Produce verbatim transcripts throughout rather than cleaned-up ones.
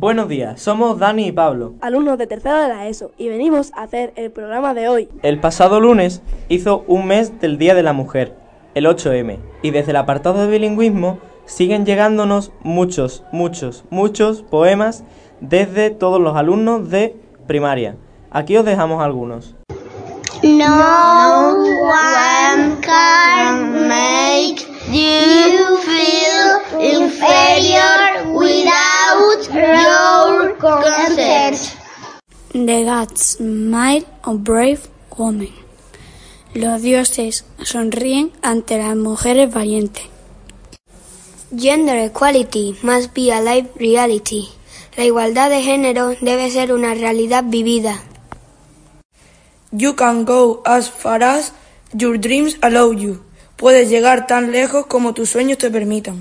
Buenos días, somos Dani y Pablo, alumnos de tercero de la ESO, y venimos a hacer el programa de hoy. El pasado lunes hizo un mes del Día de la Mujer, el ocho eme, y desde el apartado de bilingüismo siguen llegándonos muchos, muchos, muchos poemas desde todos los alumnos de primaria. Aquí os dejamos algunos. No one can make you feel inferior without your consent. The gods smile on brave women. Los dioses sonríen ante las mujeres valientes. Gender equality must be a live reality. La igualdad de género debe ser una realidad vivida. You can go as far as your dreams allow you. Puedes llegar tan lejos como tus sueños te permitan.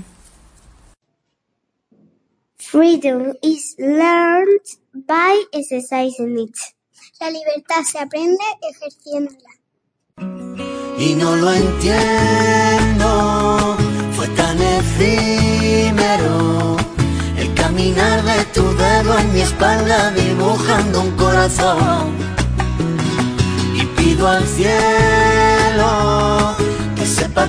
Freedom is learned by exercising it. La libertad se aprende ejerciéndola. Y no lo entiendo, fue tan efímero el caminar de tu dedo en mi espalda dibujando un corazón. Y pido al cielo que sepa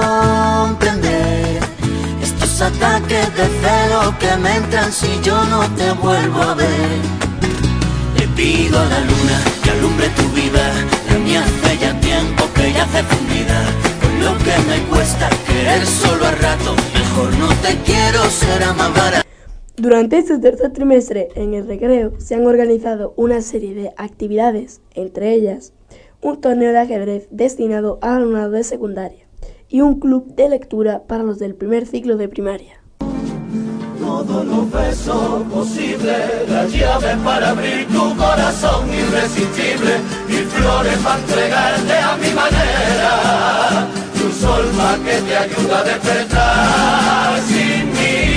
comprender estos ataques de celo que me entran si yo no te vuelvo a ver. Le pido a la luna que alumbre tu vida, la mía hace ya tiempo que yace fundida. Con lo que me cuesta querer solo a rato, mejor no te quiero, será más barato. Durante este tercer trimestre, en el recreo, se han organizado una serie de actividades, entre ellas un torneo de ajedrez destinado al alumnado de secundaria y un club de lectura para los del primer ciclo de primaria. Todos los besos posibles, las llaves para abrir tu corazón irresistible, mil flores para entregarte a mi manera, tu sol más que te ayuda a despertar sin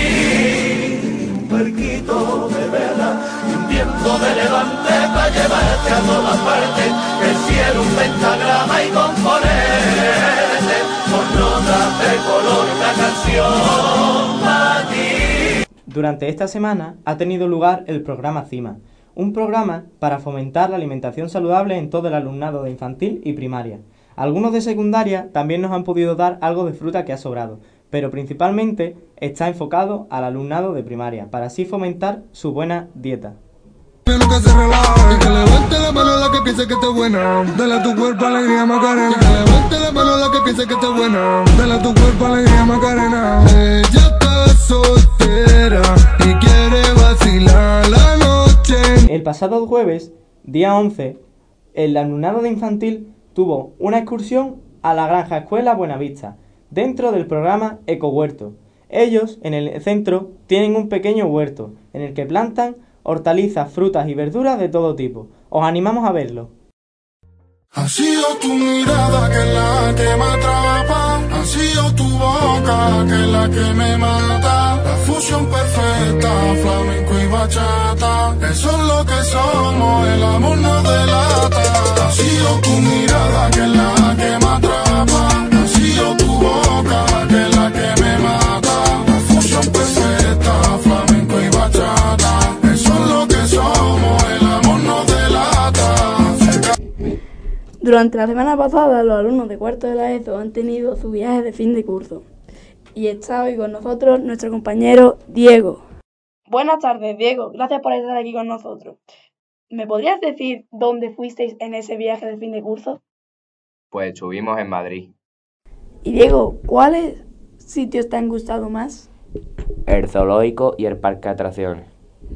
mí, un barquito de vela y un viento de levante para llevarte a todas partes, el cielo un pentagrama y componerte por notas de color una canción para ti. Durante esta semana ha tenido lugar el programa CIMA, un programa para fomentar la alimentación saludable en todo el alumnado de infantil y primaria. Algunos de secundaria también nos han podido dar algo de fruta que ha sobrado, pero principalmente está enfocado al alumnado de primaria, para así fomentar su buena dieta. Que se relaje, que levante la mano la que piense que está buena. Dale a tu cuerpo alegría Macarena. Que levante la mano la que piense que está buena. Dale a tu cuerpo alegría Macarena. Ella está soltera y quiere vacilar la noche. El pasado jueves, día once, el alumnado de infantil tuvo una excursión a la granja escuela Buenavista, dentro del programa Ecohuerto. Ellos, en el centro, tienen un pequeño huerto, en el que plantan hortalizas, frutas y verduras de todo tipo. Os animamos a verlo. Ha sido tu mirada que es la que me atrapa, ha sido tu boca que es la que me mata, la fusión perfecta, flamenco y bachata, eso es lo que somos, el amor nos delata. Ha sido tu mirada que es la que me atrapa, ha sido tu boca que es la que me mata, la fusión perfecta, flamenco y bachata, eso es lo que somos, el amor nos delata. Durante la semana pasada, los alumnos de cuarto de la ESO han tenido su viaje de fin de curso. Y está hoy con nosotros nuestro compañero Diego. Buenas tardes, Diego. Gracias por estar aquí con nosotros. ¿Me podrías decir dónde fuisteis en ese viaje de fin de curso? Pues estuvimos en Madrid. Y Diego, ¿cuáles sitios te han gustado más? El zoológico y el parque de atracciones.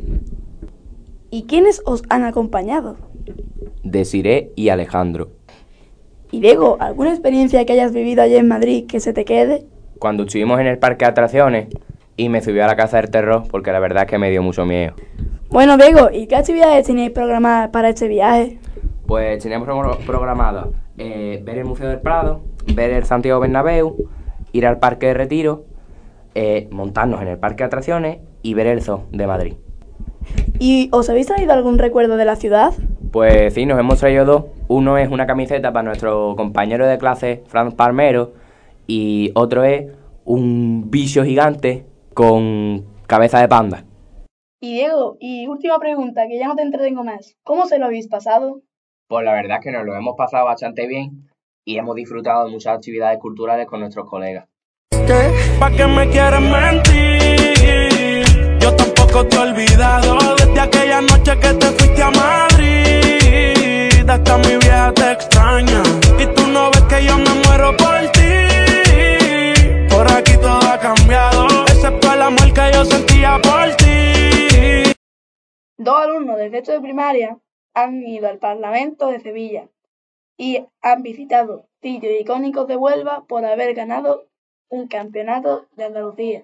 ¿Y quiénes os han acompañado? Desiré y Alejandro. Y Diego, ¿alguna experiencia que hayas vivido allí en Madrid que se te quede? Cuando estuvimos en el parque de atracciones y me subí a la casa del terror porque la verdad es que me dio mucho miedo. Bueno, Diego, ¿y qué actividades teníais programadas para este viaje? Pues teníamos programado eh, ver el Museo del Prado, ver el Santiago Bernabéu, ir al Parque de Retiro, eh, montarnos en el parque de atracciones y ver el Zoo de Madrid. ¿Y os habéis traído algún recuerdo de la ciudad? Pues sí, nos hemos traído dos. Uno es una camiseta para nuestro compañero de clase, Franz Palmero, y otro es un bicho gigante con cabeza de panda. Y Diego, y última pregunta, que ya no te entretengo más. ¿Cómo se lo habéis pasado? Pues la verdad es que nos lo hemos pasado bastante bien y hemos disfrutado de muchas actividades culturales con nuestros colegas. ¿Qué? ¿Pa' qué me quieres mentir? Yo tampoco te he olvidado desde aquella noche que te fuiste a Madrid. Hasta mi vieja te extraña y tú no ves que yo me muero por ti. Por aquí todo ha cambiado, excepto el amor que yo sentía por ti. Dos alumnos del sexto de primaria han ido al Parlamento de Sevilla y han visitado sitios icónicos de Huelva por haber ganado un campeonato de Andalucía.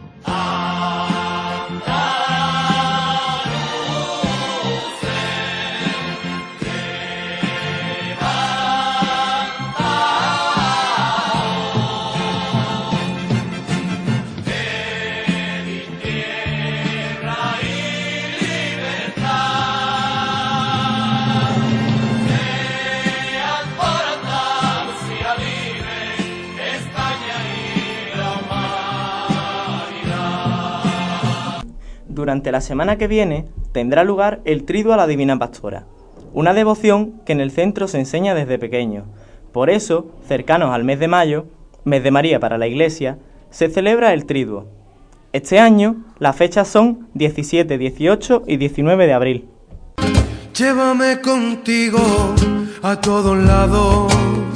Durante la semana que viene tendrá lugar el Triduo a la Divina Pastora, una devoción que en el centro se enseña desde pequeño. Por eso, cercanos al mes de mayo, mes de María para la Iglesia, se celebra el Triduo. Este año las fechas son diecisiete, dieciocho y diecinueve de abril. Llévame contigo a todos lados,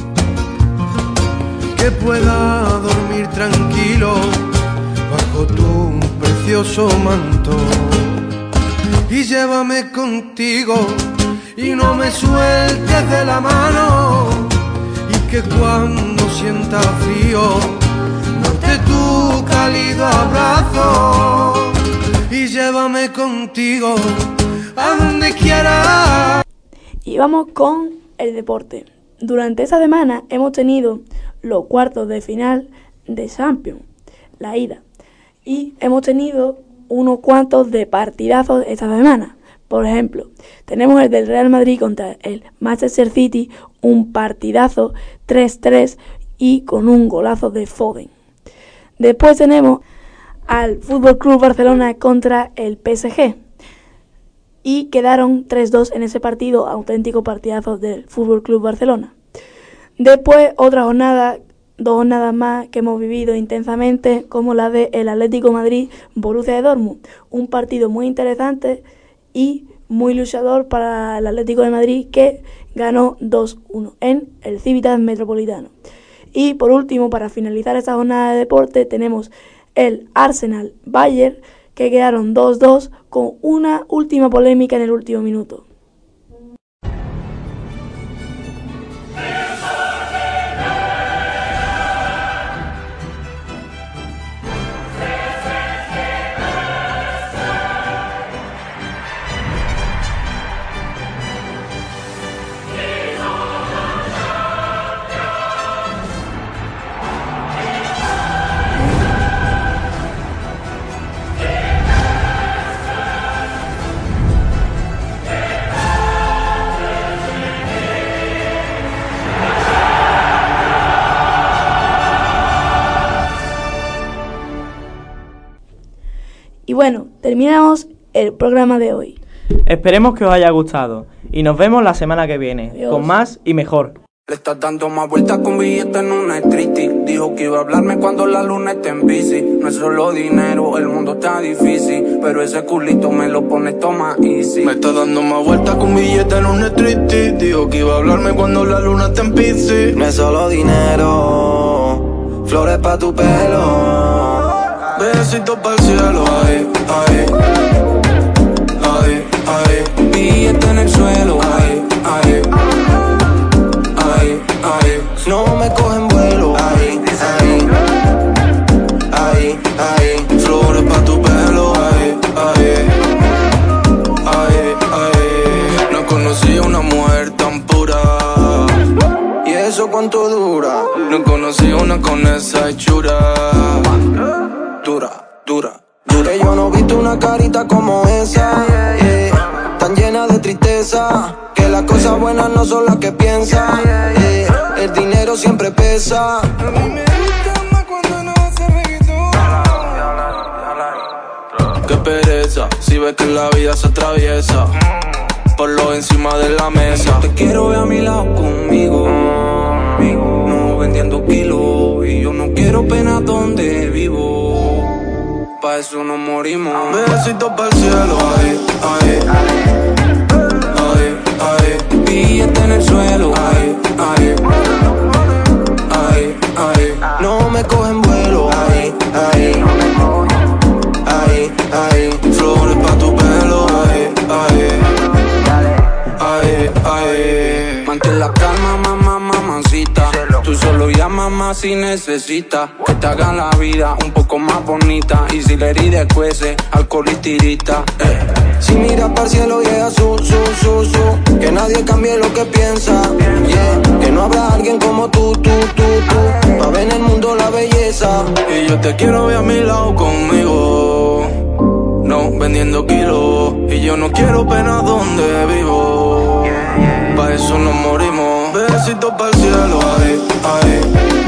que pueda dormir tranquilo bajo tu precioso manto, y llévame contigo y no me sueltes de la mano, y que cuando sienta frío note tu cálido abrazo, y llévame contigo a donde quiera. Y vamos con el deporte. Durante esta semana hemos tenido los cuartos de final de Champions, la ida. Y hemos tenido unos cuantos de partidazos esta semana. Por ejemplo, tenemos el del Real Madrid contra el Manchester City, un partidazo tres tres y con un golazo de Foden. Después tenemos al F C Barcelona contra el P S G y quedaron tres dos en ese partido, auténtico partidazo del F C Barcelona. Después otra jornada, dos jornadas más que hemos vivido intensamente, como la del Atlético Madrid Borussia Dortmund, un partido muy interesante y muy luchador para el Atlético de Madrid, que ganó dos uno en el Civitas Metropolitano. Y por último, para finalizar esta jornada de deporte, tenemos el Arsenal Bayern, que quedaron dos dos con una última polémica en el último minuto. Y bueno, terminamos el programa de hoy. Esperemos que os haya gustado y nos vemos la semana que viene. Adiós. Con más y mejor. Le estás dando más vueltas con billetes en una street. Dijo que iba a hablarme cuando la luna esté en bici. No es solo dinero, el mundo está difícil, pero ese culito me lo pone todo más easy. Me está dando más vueltas con billetes en una street. Dijo que iba a hablarme cuando la luna esté en bici. No es solo dinero, flores pa' tu pelo, besitos pa'l cielo, ay, ay, ay, ay, billete en el suelo, ay, ay, ay, ay, no me cogen vuelo, ay, ay, ay, ay, flores pa' tu pelo, ay, ay, ay, ay, no conocí una mujer tan pura, y eso cuánto dura, no conocí una con esa hechura. Dura, dura, dura. Que yo no he visto una carita como esa, yeah, tan llena de tristeza, que las cosas buenas no son las que piensa, yeah, el dinero siempre pesa. A mí me gusta más cuando no hace reggaetón. Qué pereza, piensa. Si ves que la vida se atraviesa, ponlo encima de la mesa. Te quiero ver a mi lado conmigo, no vendiendo kilos. Y yo no quiero pena donde vivo, pa' eso nos morimos. Besitos pa'l cielo, ay, ay, ay, ay. Billete en el suelo, ay, ay, ay, ay. No me cogen vuelo, ay, ay, ay, ay. Flores pa' tu pelo, ay, ay, ay, ay. Mantén la calma, mamá, mamacita. Tú solo llama más si necesitas que te hagan la vida un poco más bonita. Y si la herida cuece, alcohol y tirita, eh. Si miras para el cielo llega su, su, su, su. Que nadie cambie lo que piensa, yeah. Que no habrá alguien como tú, tú, tú, tú, pa' ver en el mundo la belleza. Y yo te quiero ver a mi lado conmigo, no vendiendo kilos. Y yo no quiero pena donde vivo, pa' eso nos morimos. Besitos pa'l cielo, ay, ay.